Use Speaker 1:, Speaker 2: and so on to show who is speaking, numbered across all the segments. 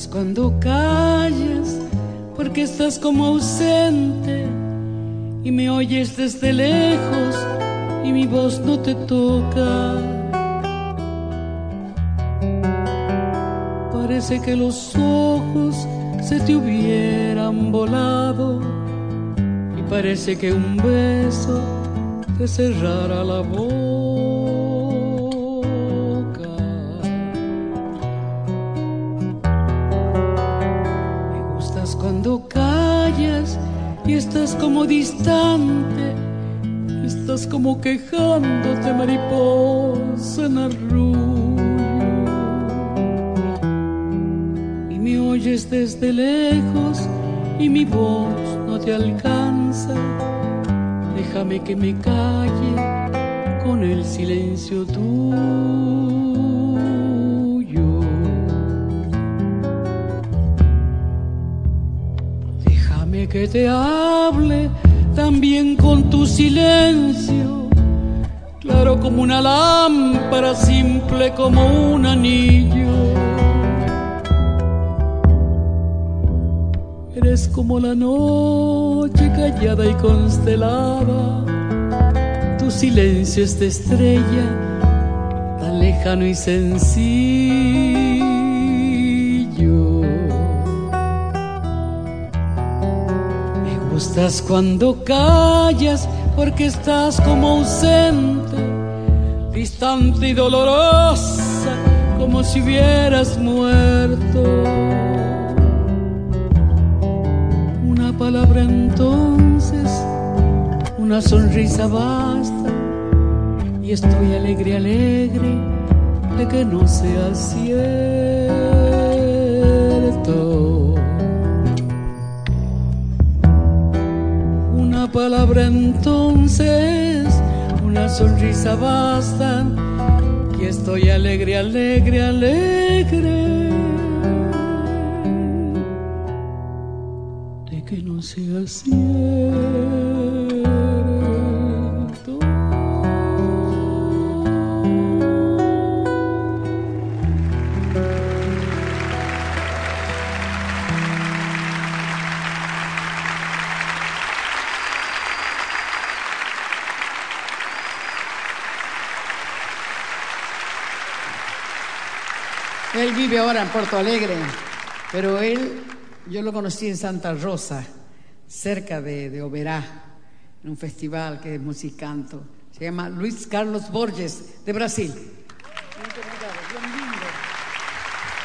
Speaker 1: gustas cuando callas, porque estás como ausente y me oyes desde lejos y mi voz no te toca. Parece que los ojos se te hubieran volado y parece que un beso te cerrara la boca. Me gustas cuando callas y estás como distante, estás como quejándote, mariposa en arrullo, y me oyes desde lejos y mi voz no te alcanza. Déjame que me calle con el silencio tuyo. Déjame que te hable también con tu silencio, claro como una lámpara, simple como un anillo. Eres como la noche callada y constelada, tu silencio es de estrella, tan lejano y sencillo. Me gustas cuando callas, porque estás como ausente, distante y dolorosa, como si hubieras muerto. Una palabra entonces, una sonrisa basta, y estoy alegre, alegre de que no sea cierto. Una palabra entonces, una sonrisa basta, y estoy alegre, alegre, alegre de que no sea cierto.
Speaker 2: Él vive ahora en Porto Alegre, pero yo lo conocí en Santa Rosa, cerca de Oberá, en un festival que es musicanto. Se llama Luis Carlos Borges, de Brasil. Muy obrigado, bien lindo.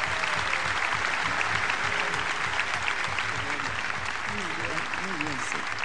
Speaker 2: Muy bien, sí.